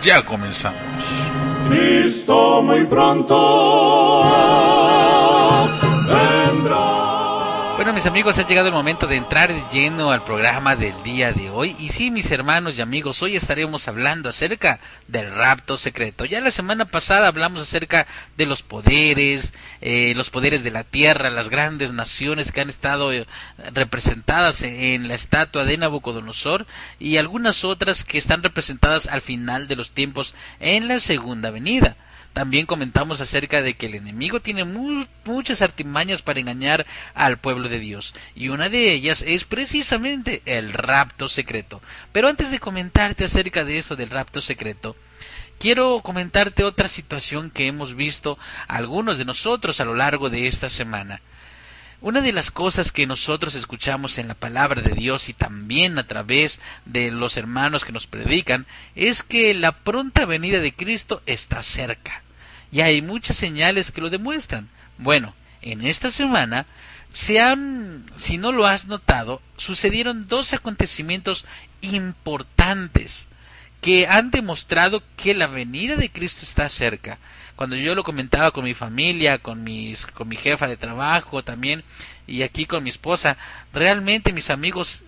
Ya comenzamos. Cristo muy pronto vendrá. Bueno, mis amigos, ha llegado el momento de entrar de lleno al programa del día de hoy. Y sí, mis hermanos y amigos, hoy estaremos hablando acerca del rapto secreto. Ya la semana pasada hablamos acerca de los poderes de la tierra, las grandes naciones que han estado representadas en la estatua de Nabucodonosor y algunas otras que están representadas al final de los tiempos en la segunda venida. También comentamos acerca de que el enemigo tiene muchas artimañas para engañar al pueblo de Dios. Y una de ellas es precisamente el rapto secreto. Pero antes de comentarte acerca de esto del rapto secreto, quiero comentarte otra situación que hemos visto algunos de nosotros a lo largo de esta semana. Una de las cosas que nosotros escuchamos en la palabra de Dios y también a través de los hermanos que nos predican es que la pronta venida de Cristo está cerca. Y hay muchas señales que lo demuestran. Bueno, en esta semana, si no lo has notado, sucedieron dos acontecimientos importantes que han demostrado que la venida de Cristo está cerca. Cuando yo lo comentaba con mi familia, con mi jefa de trabajo también, y aquí con mi esposa, realmente, mis amigos,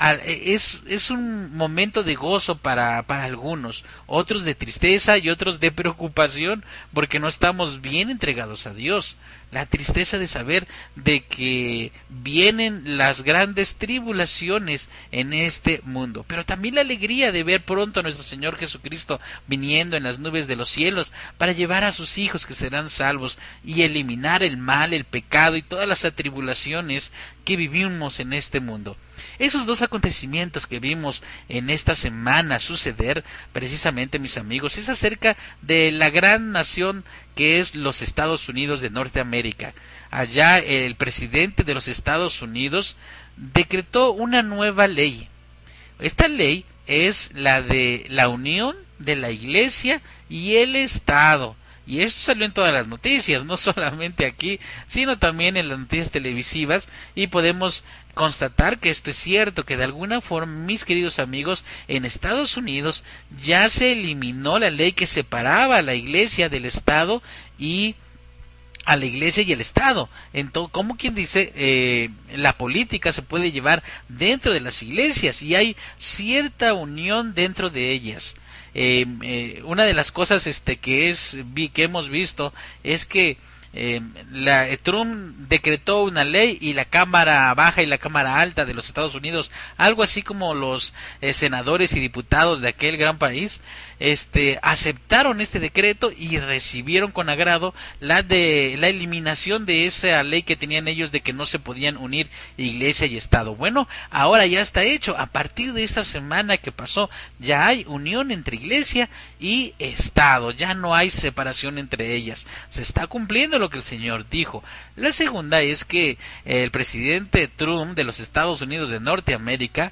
es un momento de gozo para algunos, otros de tristeza y otros de preocupación, porque no estamos bien entregados a Dios. La tristeza de saber de que vienen las grandes tribulaciones en este mundo, pero también la alegría de ver pronto a nuestro Señor Jesucristo viniendo en las nubes de los cielos para llevar a sus hijos que serán salvos y eliminar el mal, el pecado y todas las atribulaciones que vivimos en este mundo. Esos dos acontecimientos que vimos en esta semana suceder, precisamente, mis amigos, es acerca de la gran nación que es los Estados Unidos de Norteamérica. Allá el presidente de los Estados Unidos decretó una nueva ley. Esta ley es la de la unión de la Iglesia y el Estado. Y esto salió en todas las noticias, no solamente aquí, sino también en las noticias televisivas, y podemos constatar que esto es cierto, que de alguna forma, mis queridos amigos, en Estados Unidos ya se eliminó la ley que separaba a la Iglesia del Estado y a la Iglesia y el Estado. Entonces, como quien dice, la política se puede llevar dentro de las iglesias y hay cierta unión dentro de ellas. Una de las cosas que hemos visto es que Trump decretó una ley y la Cámara Baja y la Cámara Alta de los Estados Unidos, algo así como los senadores y diputados de aquel gran país, aceptaron este decreto y recibieron con agrado la eliminación de esa ley que tenían ellos de que no se podían unir Iglesia y Estado. Bueno, ahora ya está hecho. A partir de esta semana que pasó, ya hay unión entre Iglesia y Estado, ya no hay separación entre ellas. Se está cumpliendo lo que el Señor dijo. La segunda es que el presidente Trump de los Estados Unidos de Norteamérica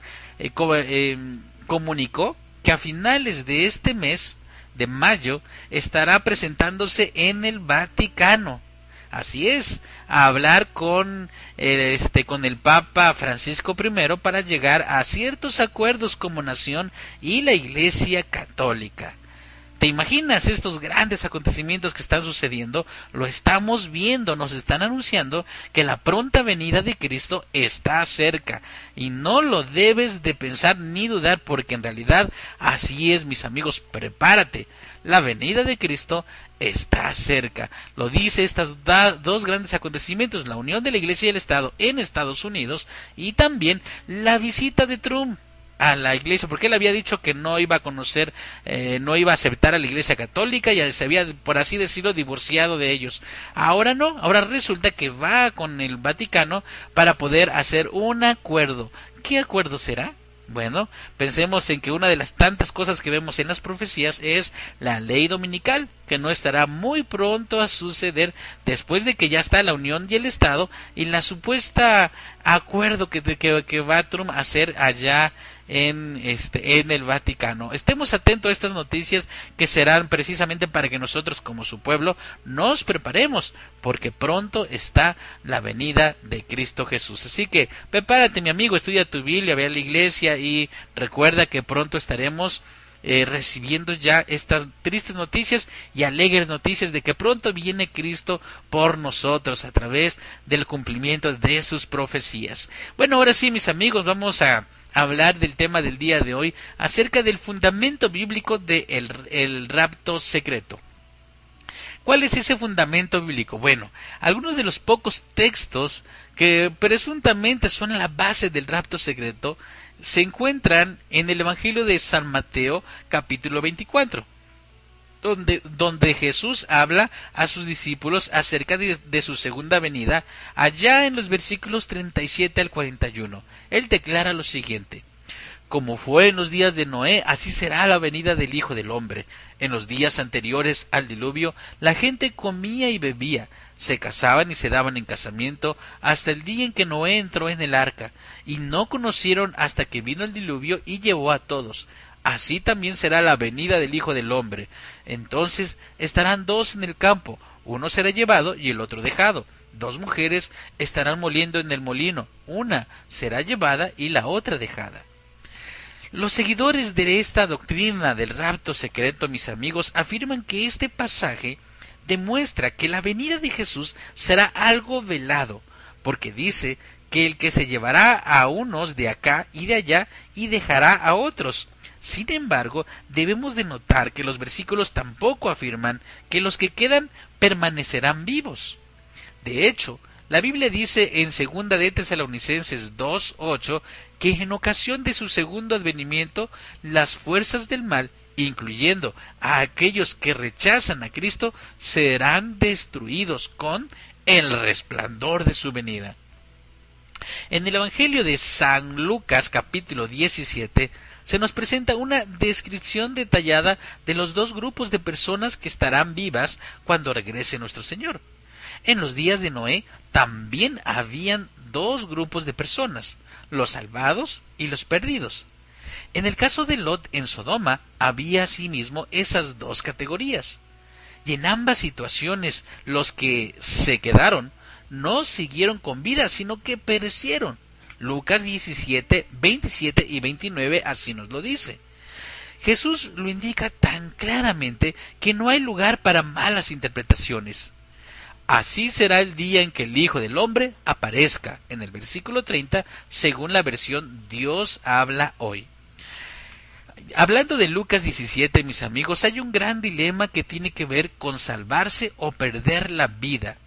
comunicó que a finales de este mes de mayo estará presentándose en el Vaticano. Así es, a hablar con el Papa Francisco I para llegar a ciertos acuerdos como nación y la Iglesia Católica. ¿Te imaginas estos grandes acontecimientos que están sucediendo? Lo estamos viendo, nos están anunciando que la pronta venida de Cristo está cerca. Y no lo debes de pensar ni dudar, porque en realidad así es, mis amigos. Prepárate, la venida de Cristo está cerca. Lo dice estos dos grandes acontecimientos, la unión de la Iglesia y el Estado en Estados Unidos y también la visita de Trump a la Iglesia, porque él había dicho que no iba a conocer, no iba a aceptar a la Iglesia Católica, y se había, por así decirlo, divorciado de ellos. Ahora no, ahora resulta que va con el Vaticano para poder hacer un acuerdo. ¿Qué acuerdo será? Bueno, pensemos en que una de las tantas cosas que vemos en las profecías es la ley dominical, que no estará muy pronto a suceder después de que ya está la unión y el Estado y la supuesta acuerdo que va Trump a hacer allá en el Vaticano. Estemos atentos a estas noticias que serán precisamente para que nosotros como su pueblo nos preparemos, porque pronto está la venida de Cristo Jesús. Así que prepárate, mi amigo, estudia tu Biblia, ve a la iglesia y recuerda que pronto estaremos recibiendo ya estas tristes noticias y alegres noticias de que pronto viene Cristo por nosotros a través del cumplimiento de sus profecías. Bueno, ahora sí, mis amigos, vamos a hablar del tema del día de hoy acerca del fundamento bíblico del el rapto secreto. ¿Cuál es ese fundamento bíblico? Bueno, algunos de los pocos textos que presuntamente son la base del rapto secreto se encuentran en el Evangelio de San Mateo, capítulo 24, donde Jesús habla a sus discípulos acerca de su segunda venida, allá en los versículos 37 al 41. Él declara lo siguiente: como fue en los días de Noé, así será la venida del Hijo del Hombre. En los días anteriores al diluvio, la gente comía y bebía, se casaban y se daban en casamiento, hasta el día en que Noé entró en el arca, y no conocieron hasta que vino el diluvio y llevó a todos. Así también será la venida del Hijo del Hombre. Entonces estarán dos en el campo, uno será llevado y el otro dejado. Dos mujeres estarán moliendo en el molino, una será llevada y la otra dejada. Los seguidores de esta doctrina del rapto secreto, mis amigos, afirman que este pasaje demuestra que la venida de Jesús será algo velado, porque dice que el que se llevará a unos de acá y de allá y dejará a otros. Sin embargo, debemos de notar que los versículos tampoco afirman que los que quedan permanecerán vivos. De hecho, la Biblia dice en 2 de Tesalonicenses 2:8 que en ocasión de su segundo advenimiento las fuerzas del mal, incluyendo a aquellos que rechazan a Cristo, serán destruidos con el resplandor de su venida. En el Evangelio de San Lucas capítulo 17 se nos presenta una descripción detallada de los dos grupos de personas que estarán vivas cuando regrese nuestro Señor. En los días de Noé también habían dos grupos de personas, los salvados y los perdidos. En el caso de Lot en Sodoma había asimismo esas dos categorías. Y en ambas situaciones los que se quedaron no siguieron con vida, sino que perecieron. Lucas 17, 27 y 29 así nos lo dice. Jesús lo indica tan claramente que no hay lugar para malas interpretaciones. Así será el día en que el Hijo del Hombre aparezca, en el versículo 30, según la versión Dios habla hoy. Hablando de Lucas 17, mis amigos, hay un gran dilema que tiene que ver con salvarse o perder la vida.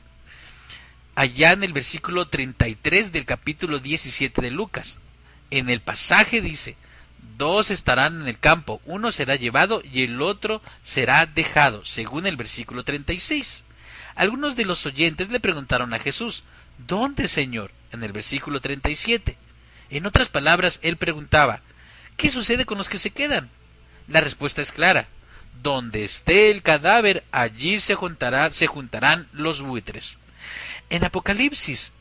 Allá en el versículo 33 del capítulo 17 de Lucas, en el pasaje dice: dos estarán en el campo, uno será llevado y el otro será dejado, según el versículo 36. Algunos de los oyentes le preguntaron a Jesús: ¿dónde, Señor? En el versículo 37. En otras palabras, él preguntaba: ¿qué sucede con los que se quedan? La respuesta es clara: donde esté el cadáver, allí se juntarán los buitres. En Apocalipsis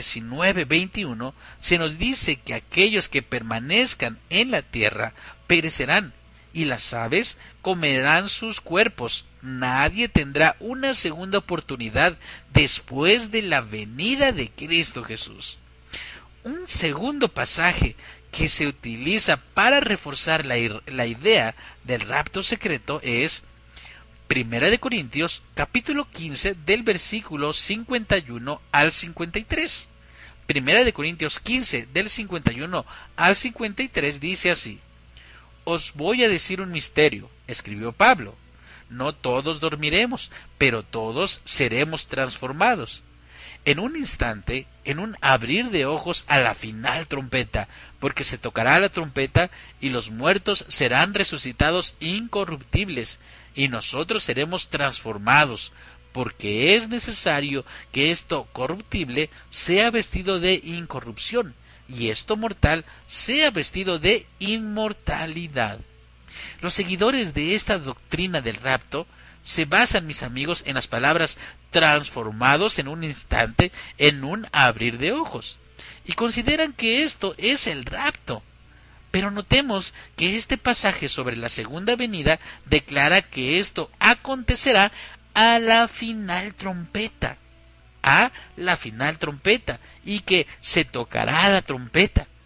19:21 se nos dice que aquellos que permanezcan en la tierra perecerán, y las aves comerán sus cuerpos. Nadie tendrá una segunda oportunidad después de la venida de Cristo Jesús. Un segundo pasaje que se utiliza para reforzar la idea del rapto secreto es 1 de Corintios capítulo 15 del versículo 51 al 53. 1 de Corintios 15 del 51 al 53 dice así: os voy a decir un misterio, escribió Pablo. No todos dormiremos, pero todos seremos transformados. En un instante, en un abrir de ojos, a la final trompeta, porque se tocará la trompeta y los muertos serán resucitados incorruptibles, y nosotros seremos transformados, porque es necesario que esto corruptible sea vestido de incorrupción, y esto mortal sea vestido de inmortalidad. Los seguidores de esta doctrina del rapto se basan, mis amigos, en las palabras transformados en un instante, en un abrir de ojos, y consideran que esto es el rapto. Pero notemos que este pasaje sobre la segunda venida declara que esto acontecerá a la final trompeta, y que se tocará la trompeta.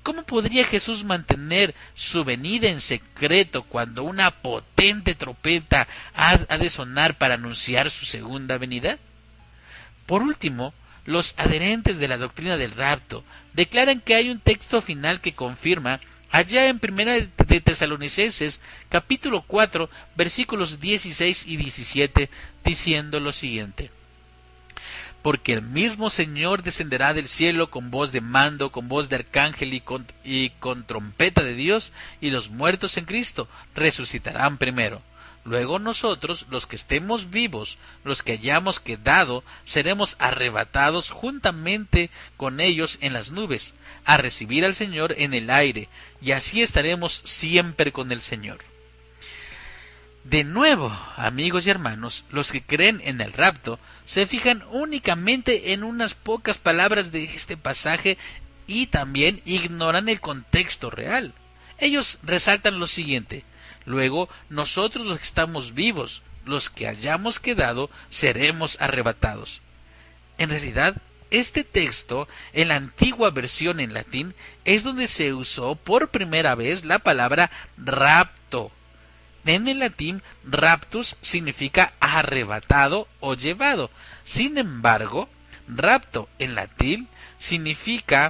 ¿Cómo podría Jesús mantener su venida en secreto cuando una potente trompeta ha de sonar para anunciar su segunda venida? Por último, los adherentes de la doctrina del rapto declaran que hay un texto final que confirma allá en Primera de Tesalonicenses, capítulo 4, versículos 16 y 17, diciendo lo siguiente: porque el mismo Señor descenderá del cielo con voz de mando, con voz de arcángel y con trompeta de Dios, y los muertos en Cristo resucitarán primero. Luego nosotros, los que estemos vivos, los que hayamos quedado, seremos arrebatados juntamente con ellos en las nubes, a recibir al Señor en el aire, y así estaremos siempre con el Señor. De nuevo, amigos y hermanos, los que creen en el rapto se fijan únicamente en unas pocas palabras de este pasaje y también ignoran el contexto real. Ellos resaltan lo siguiente: luego nosotros los que estamos vivos, los que hayamos quedado, seremos arrebatados. En realidad, este texto, en la antigua versión en latín, es donde se usó por primera vez la palabra rapto. En el latín, raptus significa arrebatado o llevado. Sin embargo, rapto en latín significa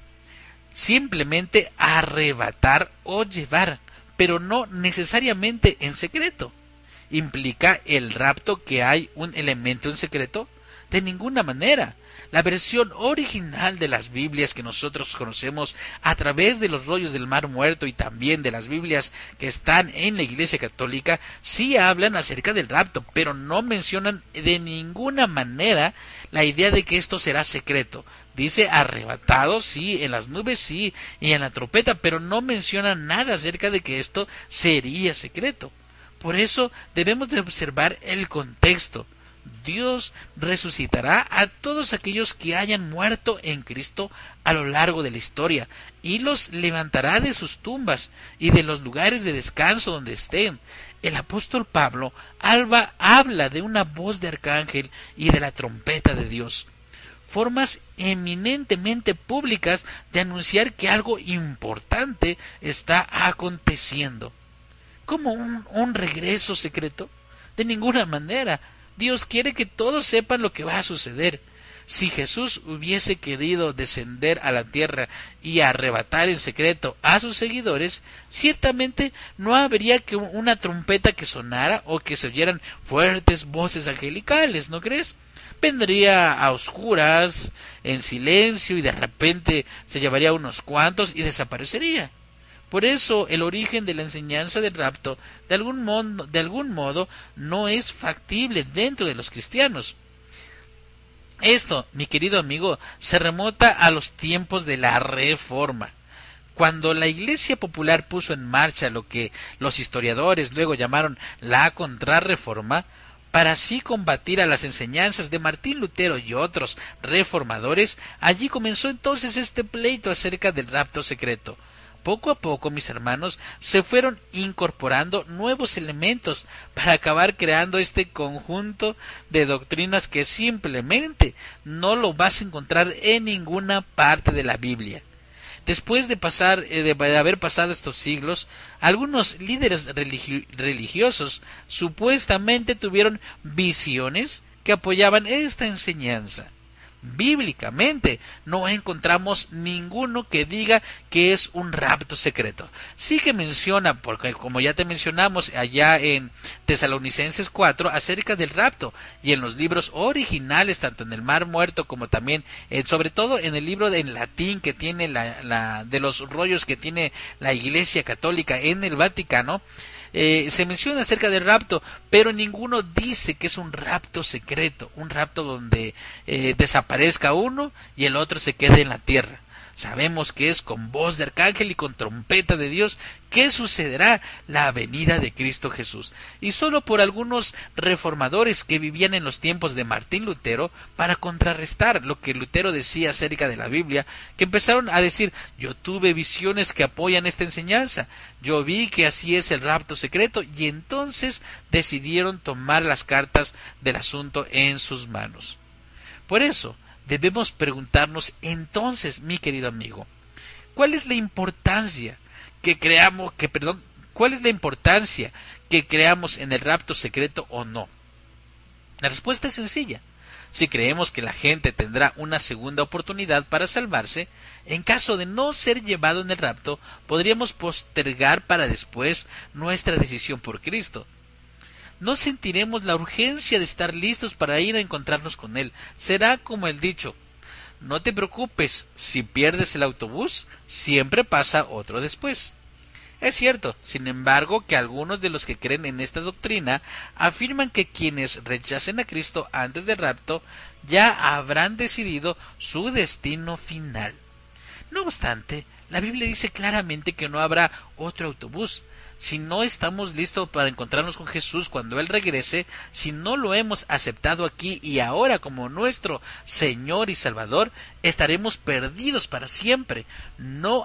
simplemente arrebatar o llevar, pero no necesariamente en secreto. ¿Implica el rapto que hay un elemento en secreto? De ninguna manera. La versión original de las Biblias que nosotros conocemos a través de los rollos del Mar Muerto y también de las Biblias que están en la Iglesia Católica sí hablan acerca del rapto, pero no mencionan de ninguna manera la idea de que esto será secreto. Dice arrebatado, sí, en las nubes, sí, y en la trompeta, pero no menciona nada acerca de que esto sería secreto. Por eso debemos de observar el contexto. Dios resucitará a todos aquellos que hayan muerto en Cristo a lo largo de la historia y los levantará de sus tumbas y de los lugares de descanso donde estén. El apóstol Pablo habla de una voz de arcángel y de la trompeta de Dios. Formas eminentemente públicas de anunciar que algo importante está aconteciendo. ¿Como un regreso secreto? De ninguna manera. Dios quiere que todos sepan lo que va a suceder. Si Jesús hubiese querido descender a la tierra y arrebatar en secreto a sus seguidores, ciertamente no habría que una trompeta que sonara o que se oyeran fuertes voces angelicales, ¿no crees? Vendría a oscuras, en silencio, y de repente se llevaría a unos cuantos y desaparecería. Por eso el origen de la enseñanza del rapto de algún modo no es factible dentro de los cristianos. Esto, mi querido amigo, se remonta a los tiempos de la Reforma. Cuando la Iglesia Popular puso en marcha lo que los historiadores luego llamaron la Contrarreforma, para así combatir a las enseñanzas de Martín Lutero y otros reformadores, allí comenzó entonces este pleito acerca del rapto secreto. Poco a poco, mis hermanos, se fueron incorporando nuevos elementos para acabar creando este conjunto de doctrinas que simplemente no lo vas a encontrar en ninguna parte de la Biblia. Después de haber pasado estos siglos, algunos líderes religiosos supuestamente tuvieron visiones que apoyaban esta enseñanza. Bíblicamente no encontramos ninguno que diga que es un rapto secreto. Sí que menciona, porque como ya te mencionamos allá en Tesalonicenses 4, acerca del rapto, y en los libros originales, tanto en el Mar Muerto como también, sobre todo en el libro en latín que tiene de los rollos que tiene la Iglesia Católica en el Vaticano, se menciona acerca del rapto, pero ninguno dice que es un rapto secreto, un rapto donde desaparezca uno y el otro se quede en la tierra. Sabemos que es con voz de arcángel y con trompeta de Dios que sucederá la venida de Cristo Jesús. Y solo por algunos reformadores que vivían en los tiempos de Martín Lutero, para contrarrestar lo que Lutero decía acerca de la Biblia, que empezaron a decir: yo tuve visiones que apoyan esta enseñanza, yo vi que así es el rapto secreto, y entonces decidieron tomar las cartas del asunto en sus manos. Por eso debemos preguntarnos entonces, mi querido amigo, ¿Cuál es la importancia cuál es la importancia que creamos en el rapto secreto o no? La respuesta es sencilla. Si creemos que la gente tendrá una segunda oportunidad para salvarse, en caso de no ser llevado en el rapto, podríamos postergar para después nuestra decisión por Cristo. No sentiremos la urgencia de estar listos para ir a encontrarnos con Él. Será como el dicho: no te preocupes, si pierdes el autobús, siempre pasa otro después. Es cierto, sin embargo, que algunos de los que creen en esta doctrina afirman que quienes rechacen a Cristo antes del rapto ya habrán decidido su destino final. No obstante, la Biblia dice claramente que no habrá otro autobús. Si no estamos listos para encontrarnos con Jesús cuando Él regrese, si no lo hemos aceptado aquí y ahora como nuestro Señor y Salvador, estaremos perdidos para siempre. No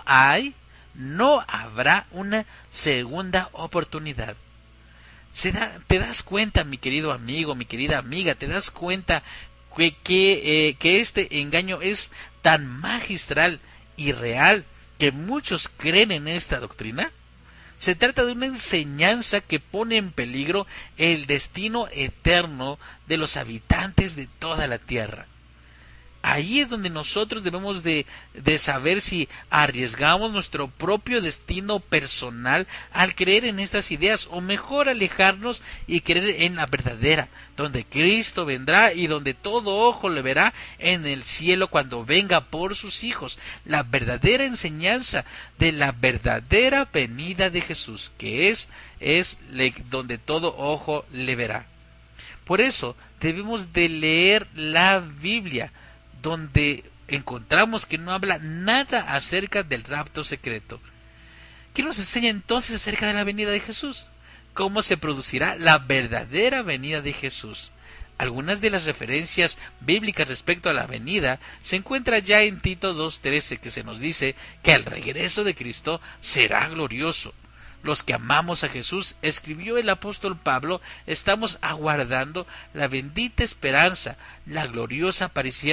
habrá una segunda oportunidad. ¿Te das cuenta, mi querido amigo, mi querida amiga? ¿Te das cuenta que este engaño es tan magistral y real que muchos creen en esta doctrina? Se trata de una enseñanza que pone en peligro el destino eterno de los habitantes de toda la tierra. Ahí es donde nosotros debemos de saber si arriesgamos nuestro propio destino personal al creer en estas ideas, o mejor alejarnos y creer en la verdadera, donde Cristo vendrá y donde todo ojo le verá en el cielo cuando venga por sus hijos. La verdadera enseñanza de la verdadera venida de Jesús, que es donde todo ojo le verá. Por eso debemos de leer la Biblia, donde encontramos que no habla nada acerca del rapto secreto. ¿Qué nos enseña entonces acerca de la venida de Jesús? ¿Cómo se producirá la verdadera venida de Jesús? Algunas de las referencias bíblicas respecto a la venida se encuentra ya en Tito 2:13, que se nos dice que el regreso de Cristo será glorioso. Los que amamos a Jesús, escribió el apóstol Pablo, estamos aguardando la bendita esperanza, la gloriosa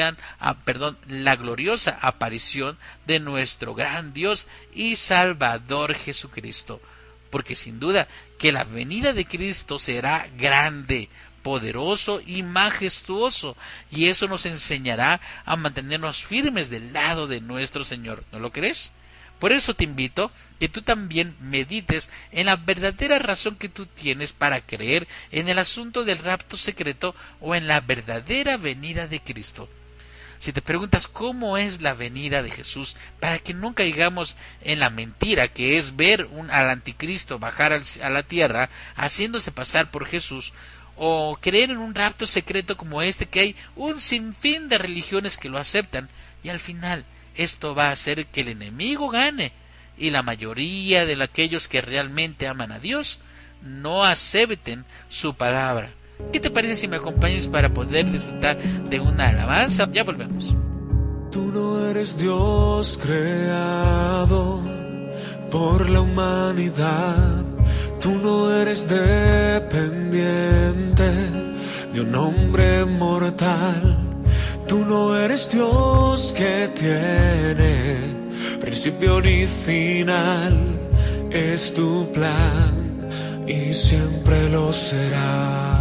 aparición de nuestro gran Dios y Salvador Jesucristo. Porque sin duda que la venida de Cristo será grande, poderoso y majestuoso, y eso nos enseñará a mantenernos firmes del lado de nuestro Señor. ¿No lo crees? Por eso te invito que tú también medites en la verdadera razón que tú tienes para creer en el asunto del rapto secreto o en la verdadera venida de Cristo. Si te preguntas cómo es la venida de Jesús, para que no caigamos en la mentira que es ver al anticristo bajar a la tierra haciéndose pasar por Jesús, o creer en un rapto secreto como este, que hay un sinfín de religiones que lo aceptan, y al final esto va a hacer que el enemigo gane y la mayoría de aquellos que realmente aman a Dios no acepten su palabra. ¿Qué te parece si me acompañas para poder disfrutar de una alabanza? Ya volvemos. Tú no eres Dios creado por la humanidad. Tú no eres dependiente de un hombre mortal. Tú no eres Dios que tiene principio ni final. Es tu plan y siempre lo será.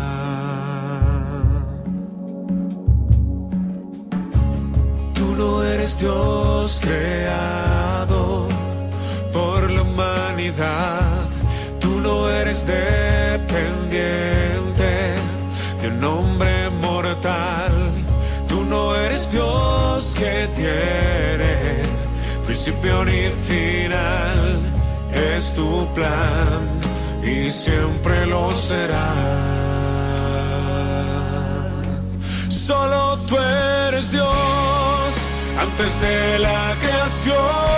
Tú no eres Dios creado por la humanidad. Tú no eres dependiente de un hombre mortal. Tú no eres Dios que tiene principio ni final. Es tu plan y siempre lo será. Solo tú eres Dios antes de la creación.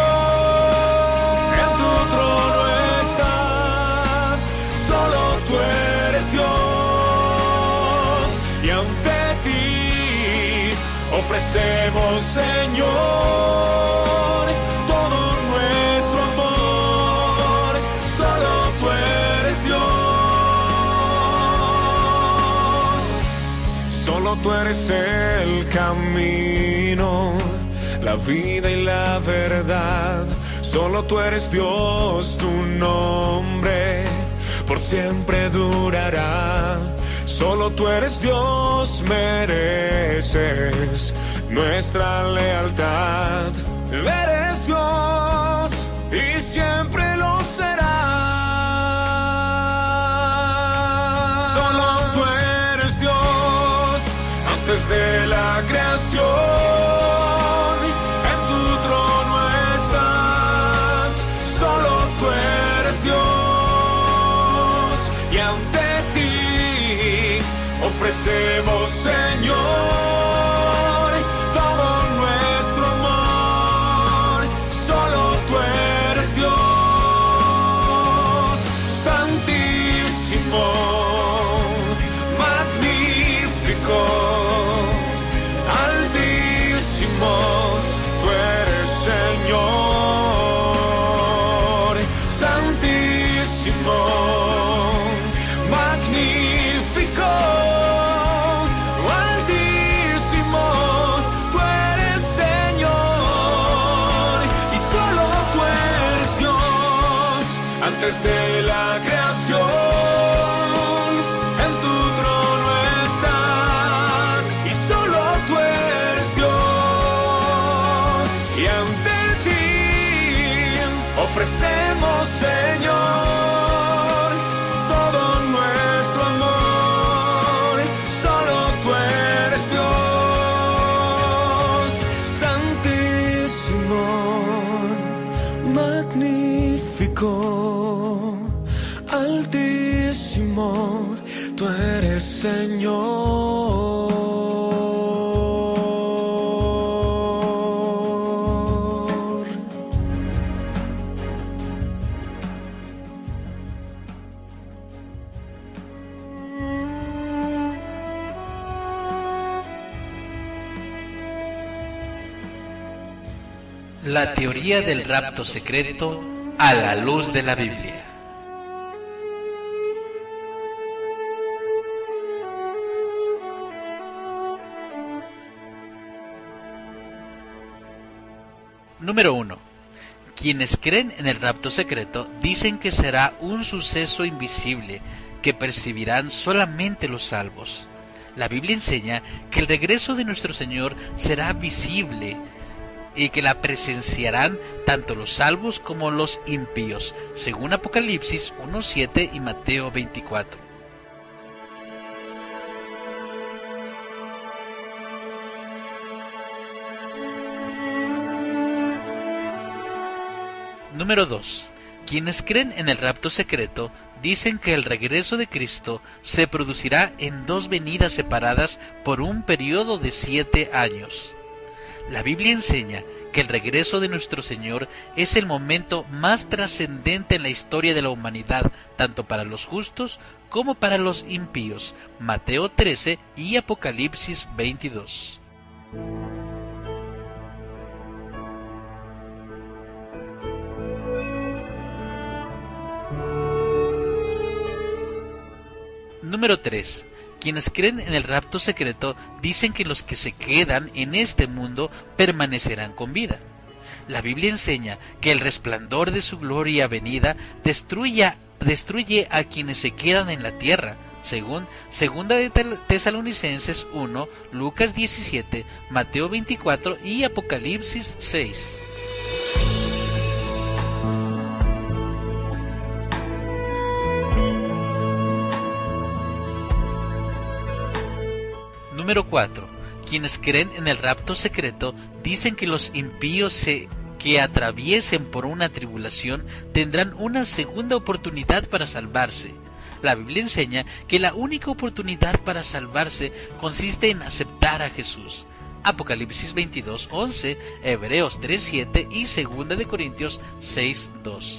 En tu trono estás. Solo tú eres Dios y ante ti ofrecemos, Señor, todo nuestro amor. Solo tú eres Dios. Solo tú eres el camino, la vida y la verdad. Solo tú eres Dios, tu nombre por siempre durará. Solo tú eres Dios, mereces nuestra lealtad. Eres Dios y siempre lo serás. Solo tú eres Dios antes de la creación. En tu trono estás. Solo tú eres Dios y ante ti ofrecemos, Señor, todo nuestro amor. Solo tú eres Dios, santísimo, magnífico, altísimo. Tú eres Señor, santísimo, magnífico, altísimo. Tú eres Señor y solo tú eres Dios antes de la creación. En tu trono estás y solo tú eres Dios y ante ti ofrecemos, Señor, todo nuestro amor. Solo tú eres Dios, santísimo, magnífico, altísimo. Tú eres Señor. La teoría del rapto secreto a la luz de la Biblia. Número 1. Quienes creen en el rapto secreto dicen que será un suceso invisible que percibirán solamente los salvos. La Biblia enseña que el regreso de nuestro Señor será visible y que la presenciarán tanto los salvos como los impíos, según Apocalipsis 1:7 y Mateo 24. Número 2. Quienes creen en el rapto secreto dicen que el regreso de Cristo se producirá en dos venidas separadas por un periodo de 7 años. La Biblia enseña que el regreso de nuestro Señor es el momento más trascendente en la historia de la humanidad, tanto para los justos como para los impíos. Mateo 13 y Apocalipsis 22. Número 3. Quienes creen en el rapto secreto dicen que los que se quedan en este mundo permanecerán con vida. La Biblia enseña que el resplandor de su gloria venida destruye a quienes se quedan en la tierra, según 2 de Tesalonicenses 1, Lucas 17, Mateo 24 y Apocalipsis 6. Número 4. Quienes creen en el rapto secreto dicen que los impíos que atraviesen por una tribulación tendrán una segunda oportunidad para salvarse. La Biblia enseña que la única oportunidad para salvarse consiste en aceptar a Jesús. Apocalipsis 22:11, Hebreos 3:7 y 2 de Corintios 6:2.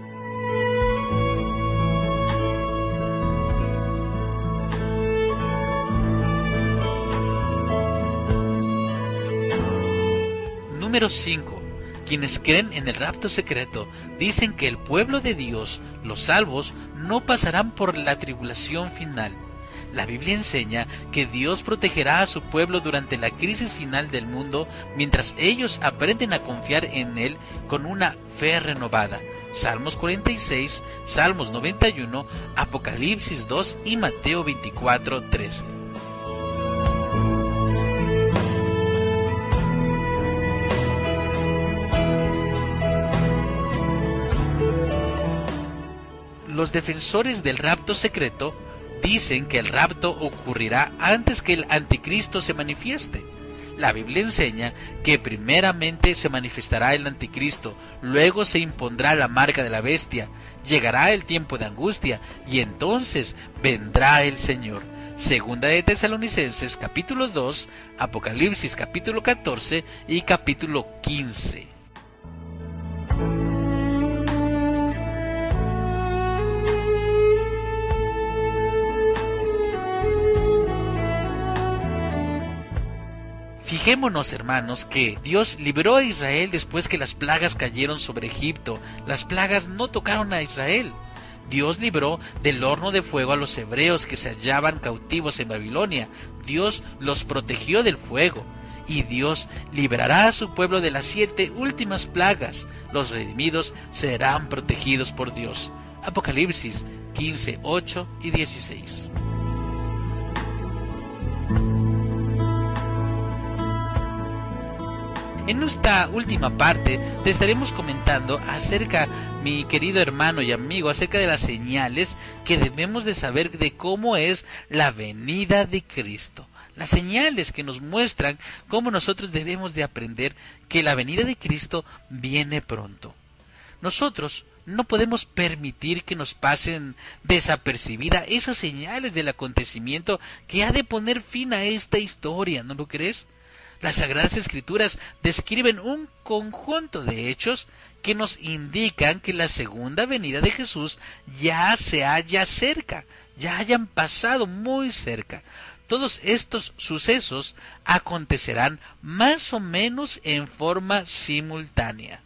Número 5. Quienes creen en el rapto secreto dicen que el pueblo de Dios, los salvos, no pasarán por la tribulación final. La Biblia enseña que Dios protegerá a su pueblo durante la crisis final del mundo mientras ellos aprenden a confiar en Él con una fe renovada. Salmos 46, Salmos 91, Apocalipsis 2 y Mateo 24, 13. Los defensores del rapto secreto dicen que el rapto ocurrirá antes que el anticristo se manifieste. La Biblia enseña que primeramente se manifestará el anticristo, luego se impondrá la marca de la bestia, llegará el tiempo de angustia y entonces vendrá el Señor. Segunda de Tesalonicenses capítulo 2, Apocalipsis capítulo 14 y capítulo 15. Fijémonos, hermanos, que Dios libró a Israel después que las plagas cayeron sobre Egipto. Las plagas no tocaron a Israel. Dios libró del horno de fuego a los hebreos que se hallaban cautivos en Babilonia. Dios los protegió del fuego. Y Dios librará a su pueblo de las 7 últimas plagas. Los redimidos serán protegidos por Dios. Apocalipsis 15, 8 y 16. En esta última parte te estaremos comentando acerca, mi querido hermano y amigo, acerca de las señales que debemos de saber de cómo es la venida de Cristo. Las señales que nos muestran cómo nosotros debemos de aprender que la venida de Cristo viene pronto. Nosotros no podemos permitir que nos pasen desapercibidas esas señales del acontecimiento que ha de poner fin a esta historia, ¿no lo crees? Las Sagradas Escrituras describen un conjunto de hechos que nos indican que la segunda venida de Jesús ya se halla cerca, ya hayan pasado muy cerca. Todos estos sucesos acontecerán más o menos en forma simultánea.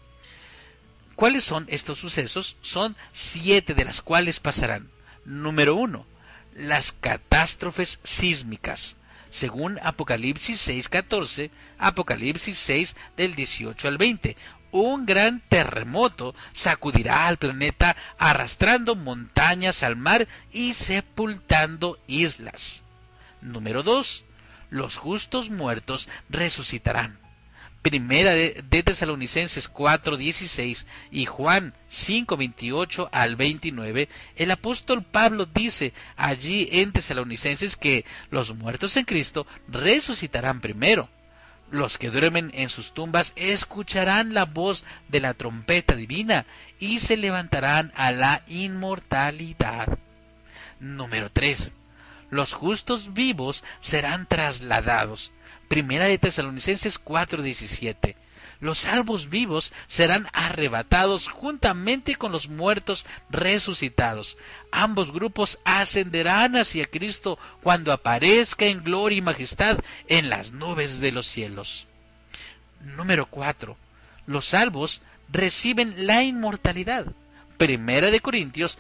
¿Cuáles son estos sucesos? Son 7 de las cuales pasarán. Número 1. Las catástrofes sísmicas. Según Apocalipsis 6:14, Apocalipsis 6 del 18 al 20. Un gran terremoto sacudirá al planeta arrastrando montañas al mar y sepultando islas. Número 2. Los justos muertos resucitarán. Primera de Tesalonicenses 4:16 y Juan 5:28 al 29, el apóstol Pablo dice allí en Tesalonicenses que los muertos en Cristo resucitarán primero. Los que duermen en sus tumbas escucharán la voz de la trompeta divina y se levantarán a la inmortalidad. Número 3. Los justos vivos serán trasladados. Primera de Tesalonicenses 4:17. Los salvos vivos serán arrebatados juntamente con los muertos resucitados. Ambos grupos ascenderán hacia Cristo cuando aparezca en gloria y majestad en las nubes de los cielos. Número 4. Los salvos reciben la inmortalidad. Primera de Corintios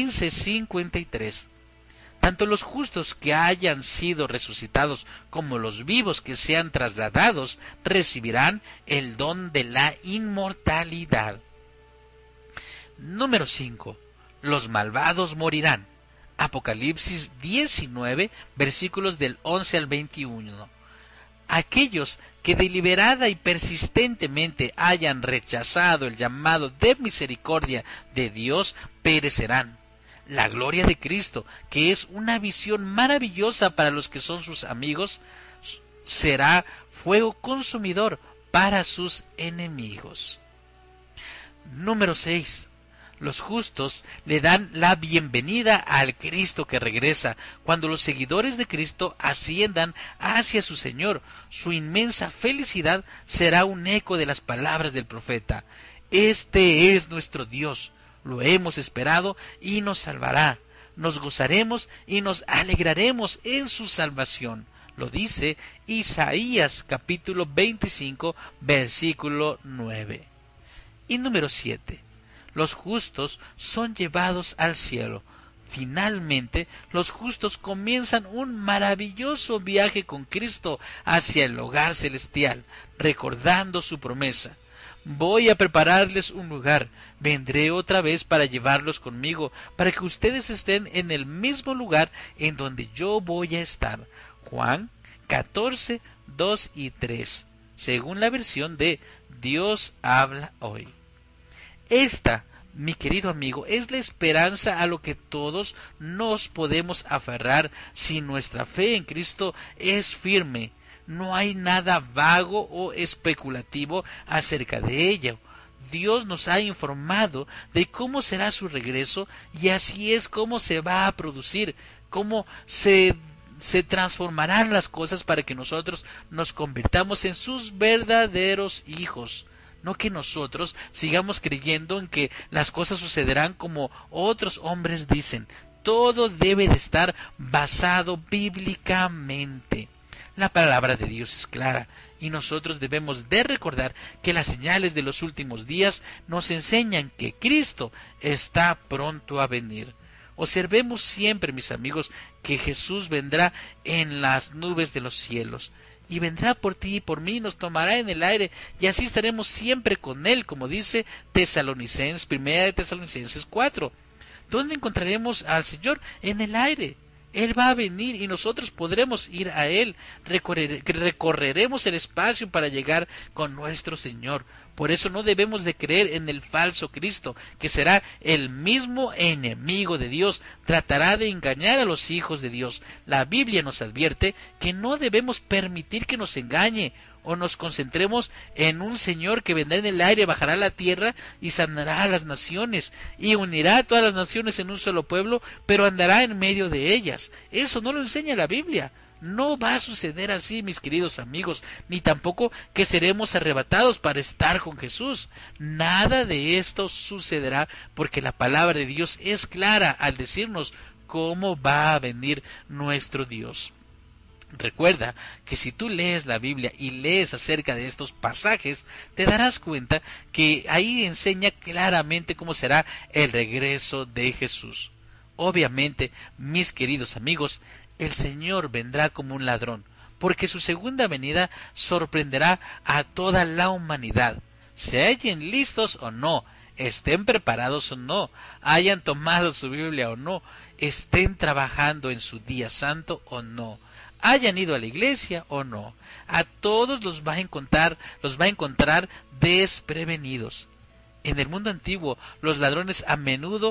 15:53. Tanto los justos que hayan sido resucitados como los vivos que sean trasladados recibirán el don de la inmortalidad. Número 5. Los malvados morirán. Apocalipsis 19, versículos del 11 al 21. Aquellos que deliberada y persistentemente hayan rechazado el llamado de misericordia de Dios perecerán. La gloria de Cristo, que es una visión maravillosa para los que son sus amigos, será fuego consumidor para sus enemigos. Número 6. Los justos le dan la bienvenida al Cristo que regresa. Cuando los seguidores de Cristo asciendan hacia su Señor, su inmensa felicidad será un eco de las palabras del profeta. Este es nuestro Dios. Lo hemos esperado y nos salvará. Nos gozaremos y nos alegraremos en su salvación. Lo dice Isaías capítulo 25, versículo 9. Y número 7. Los justos son llevados al cielo. Finalmente, los justos comienzan un maravilloso viaje con Cristo hacia el hogar celestial, recordando su promesa. Voy a prepararles un lugar, vendré otra vez para llevarlos conmigo, para que ustedes estén en el mismo lugar en donde yo voy a estar. Juan 14, 2 y 3, según la versión de Dios habla hoy. Esta, mi querido amigo, es la esperanza a lo que todos nos podemos aferrar si nuestra fe en Cristo es firme. No hay nada vago o especulativo acerca de ello. Dios nos ha informado de cómo será su regreso y así es como se va a producir, cómo se transformarán las cosas para que nosotros nos convirtamos en sus verdaderos hijos. No que nosotros sigamos creyendo en que las cosas sucederán como otros hombres dicen. Todo debe de estar basado bíblicamente. La palabra de Dios es clara y nosotros debemos de recordar que las señales de los últimos días nos enseñan que Cristo está pronto a venir. Observemos siempre, mis amigos, que Jesús vendrá en las nubes de los cielos. Y vendrá por ti y por mí, nos tomará en el aire, y así estaremos siempre con Él, como dice Primera de Tesalonicenses 4. ¿Dónde encontraremos al Señor? En el aire. Él va a venir y nosotros podremos ir a Él. Recorreremos el espacio para llegar con nuestro Señor. Por eso no debemos de creer en el falso Cristo, que será el mismo enemigo de Dios. Tratará de engañar a los hijos de Dios. La Biblia nos advierte que no debemos permitir que nos engañe o nos concentremos en un Señor que vendrá en el aire, bajará a la tierra y sanará a las naciones y unirá a todas las naciones en un solo pueblo, pero andará en medio de ellas. Eso no lo enseña la Biblia. No va a suceder así, mis queridos amigos, ni tampoco que seremos arrebatados para estar con Jesús. Nada de esto sucederá porque la palabra de Dios es clara al decirnos cómo va a venir nuestro Dios. Recuerda que si tú lees la Biblia y lees acerca de estos pasajes, te darás cuenta que ahí enseña claramente cómo será el regreso de Jesús. Obviamente, mis queridos amigos, el Señor vendrá como un ladrón, porque su segunda venida sorprenderá a toda la humanidad. Se hallen listos o no, estén preparados o no, hayan tomado su Biblia o no, estén trabajando en su día santo o no, hayan ido a la iglesia o no, a todos los va a encontrar desprevenidos. En el mundo antiguo, los ladrones a menudo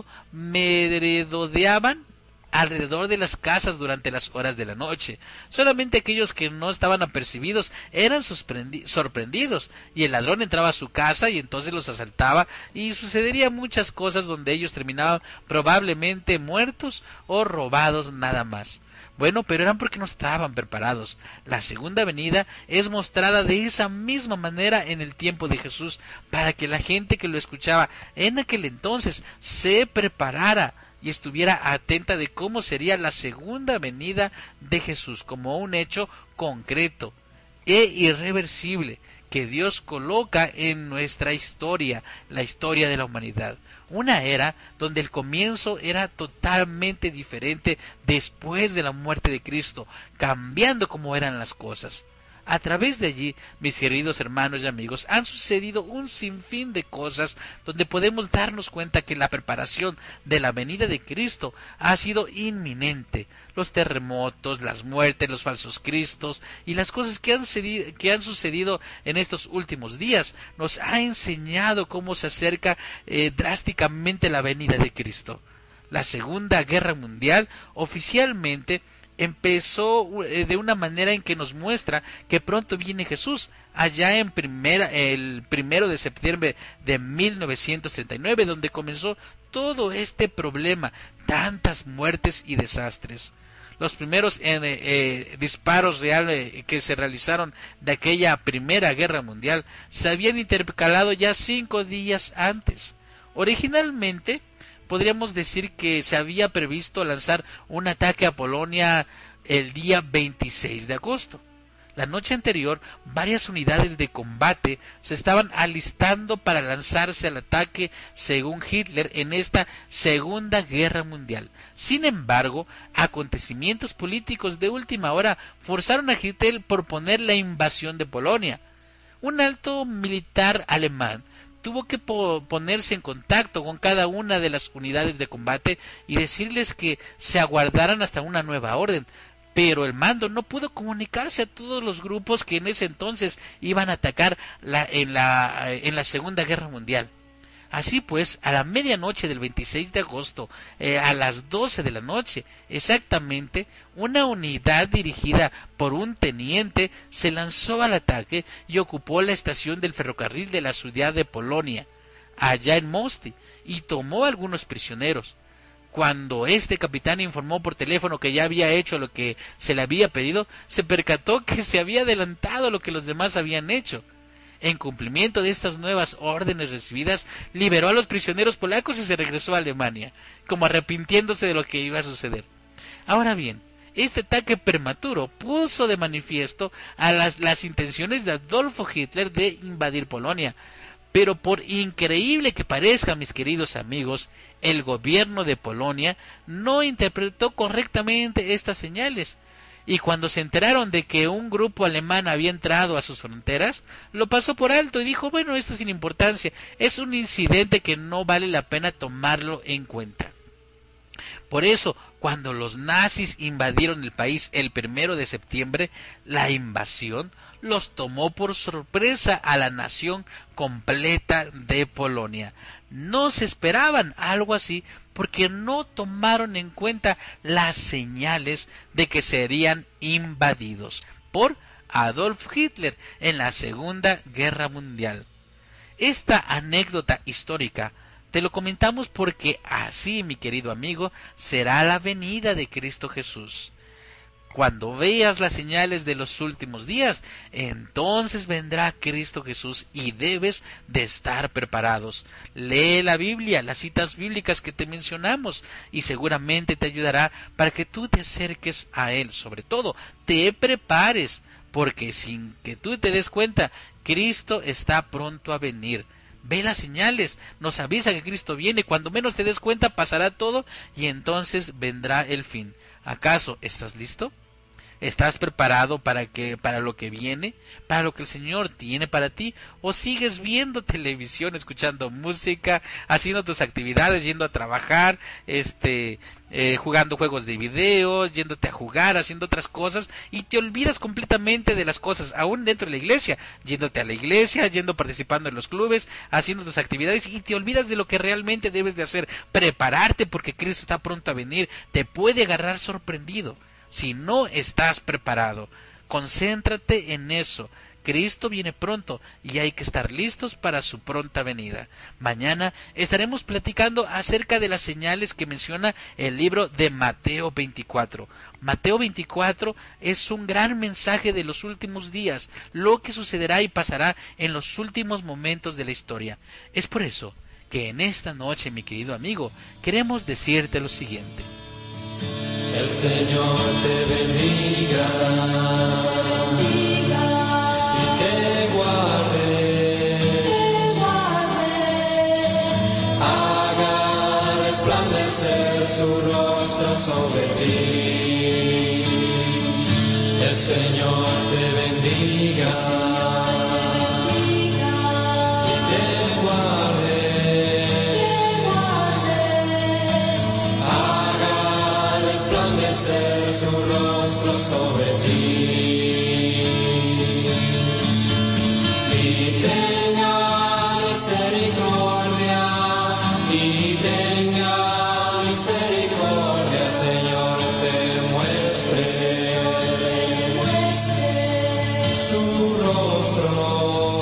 merodeaban alrededor de las casas durante las horas de la noche. Solamente aquellos que no estaban apercibidos eran sorprendidos, y el ladrón entraba a su casa y entonces los asaltaba, y sucederían muchas cosas donde ellos terminaban probablemente muertos o robados nada más. Bueno, pero eran porque no estaban preparados. La segunda venida es mostrada de esa misma manera en el tiempo de Jesús, para que la gente que lo escuchaba en aquel entonces se preparara y estuviera atenta de cómo sería la segunda venida de Jesús como un hecho concreto e irreversible que Dios coloca en nuestra historia, la historia de la humanidad. Una era donde el comienzo era totalmente diferente después de la muerte de Cristo, cambiando cómo eran las cosas. A través de allí, mis queridos hermanos y amigos, han sucedido un sinfín de cosas donde podemos darnos cuenta que la preparación de la venida de Cristo ha sido inminente. Los terremotos, las muertes, los falsos cristos y las cosas que han sucedido en estos últimos días nos ha enseñado cómo se acerca drásticamente la venida de Cristo. La Segunda Guerra Mundial oficialmente empezó de una manera en que nos muestra que pronto viene Jesús, allá el 1 de septiembre de 1939, donde comenzó todo este problema, tantas muertes y desastres. Los primeros disparos reales que se realizaron de aquella Primera Guerra Mundial se habían intercalado ya 5 días antes. Originalmente, podríamos decir que se había previsto lanzar un ataque a Polonia el día 26 de agosto. La noche anterior, varias unidades de combate se estaban alistando para lanzarse al ataque, según Hitler, en esta Segunda Guerra Mundial. Sin embargo, acontecimientos políticos de última hora forzaron a Hitler por proponer la invasión de Polonia. Un alto militar alemán tuvo que ponerse en contacto con cada una de las unidades de combate y decirles que se aguardaran hasta una nueva orden. Pero el mando no pudo comunicarse a todos los grupos que en ese entonces iban a atacar en la Segunda Guerra Mundial. Así pues, a la medianoche del 26 de agosto, a las 12 de la noche, exactamente, una unidad dirigida por un teniente se lanzó al ataque y ocupó la estación del ferrocarril de la ciudad de Polonia, allá en Mosti, y tomó a algunos prisioneros. Cuando este capitán informó por teléfono que ya había hecho lo que se le había pedido, se percató que se había adelantado lo que los demás habían hecho. En cumplimiento de estas nuevas órdenes recibidas, liberó a los prisioneros polacos y se regresó a Alemania, como arrepintiéndose de lo que iba a suceder. Ahora bien, este ataque prematuro puso de manifiesto a las intenciones de Adolfo Hitler de invadir Polonia. Pero por increíble que parezca, mis queridos amigos, el gobierno de Polonia no interpretó correctamente estas señales. Y cuando se enteraron de que un grupo alemán había entrado a sus fronteras, lo pasó por alto y dijo, bueno, esto es sin importancia, es un incidente que no vale la pena tomarlo en cuenta. Por eso, cuando los nazis invadieron el país el 1 de septiembre, la invasión los tomó por sorpresa a la nación completa de Polonia. No se esperaban algo así porque no tomaron en cuenta las señales de que serían invadidos por Adolf Hitler en la Segunda Guerra Mundial. Esta anécdota histórica te lo comentamos porque así, mi querido amigo, será la venida de Cristo Jesús. Cuando veas las señales de los últimos días, entonces vendrá Cristo Jesús y debes de estar preparados. Lee la Biblia, las citas bíblicas que te mencionamos, y seguramente te ayudará para que tú te acerques a Él. Sobre todo, te prepares, porque sin que tú te des cuenta, Cristo está pronto a venir. Ve las señales, nos avisa que Cristo viene, cuando menos te des cuenta pasará todo y entonces vendrá el fin. ¿Acaso estás listo? ¿Estás preparado para lo que viene? ¿Para lo que el Señor tiene para ti? ¿O sigues viendo televisión, escuchando música, haciendo tus actividades, yendo a trabajar, jugando juegos de video, yéndote a jugar, haciendo otras cosas y te olvidas completamente de las cosas, aún dentro de la iglesia, yéndote a la iglesia, participando en los clubes, haciendo tus actividades y te olvidas de lo que realmente debes de hacer? Prepararte porque Cristo está pronto a venir, te puede agarrar sorprendido. Si no estás preparado, concéntrate en eso. Cristo viene pronto y hay que estar listos para su pronta venida. Mañana estaremos platicando acerca de las señales que menciona el libro de Mateo 24. Mateo 24 es un gran mensaje de los últimos días, lo que sucederá y pasará en los últimos momentos de la historia. Es por eso que en esta noche, mi querido amigo, queremos decirte lo siguiente. El Señor te bendiga y te guarde, haga resplandecer su rostro sobre ti. El Señor te bendiga y te guarde. Resplandecer su rostro sobre ti y tenga misericordia, Señor, te muestre su rostro,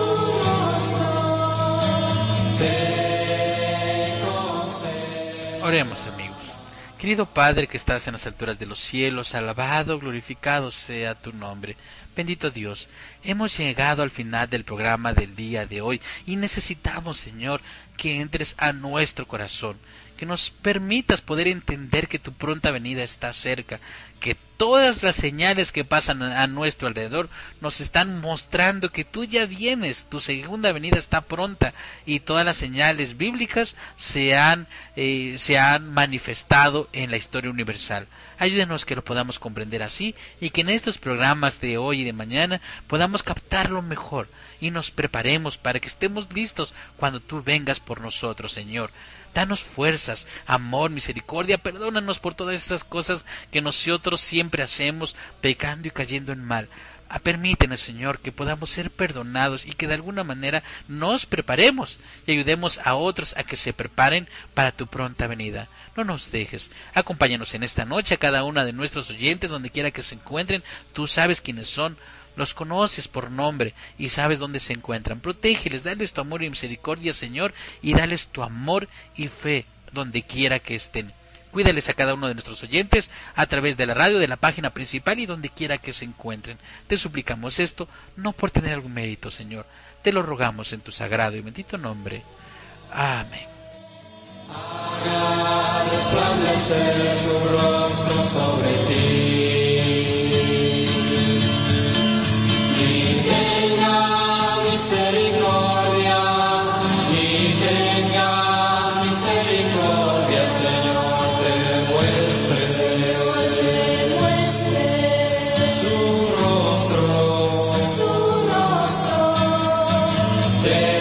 te conceda. Oremos, amigos. Querido Padre que estás en las alturas de los cielos, alabado, glorificado sea tu nombre. Bendito Dios, hemos llegado al final del programa del día de hoy y necesitamos, Señor, que entres a nuestro corazón, que nos permitas poder entender que tu pronta venida está cerca, que Todas las señales que pasan a nuestro alrededor nos están mostrando que tú ya vienes, tu segunda venida está pronta, y todas las señales bíblicas se han manifestado en la historia universal. Ayúdenos que lo podamos comprender así, y que en estos programas de hoy y de mañana podamos captarlo mejor y nos preparemos para que estemos listos cuando tú vengas por nosotros, Señor. Danos fuerzas, amor, misericordia, perdónanos por todas esas cosas que nosotros siempre hacemos, pecando y cayendo en mal. Permítenos, Señor, que podamos ser perdonados y que de alguna manera nos preparemos y ayudemos a otros a que se preparen para tu pronta venida. No nos dejes. Acompáñanos en esta noche a cada una de nuestros oyentes, donde quiera que se encuentren. Tú sabes quiénes son. Los conoces por nombre y sabes dónde se encuentran. Protégeles, dales tu amor y misericordia, Señor, y dales tu amor y fe donde quiera que estén. Cuídales a cada uno de nuestros oyentes a través de la radio, de la página principal y donde quiera que se encuentren. Te suplicamos esto, no por tener algún mérito, Señor. Te lo rogamos en tu sagrado y bendito nombre. Amén. Haga resplandecer su rostro sobre ti. Tenga misericordia, y tenga misericordia, Señor, te muestre su rostro, te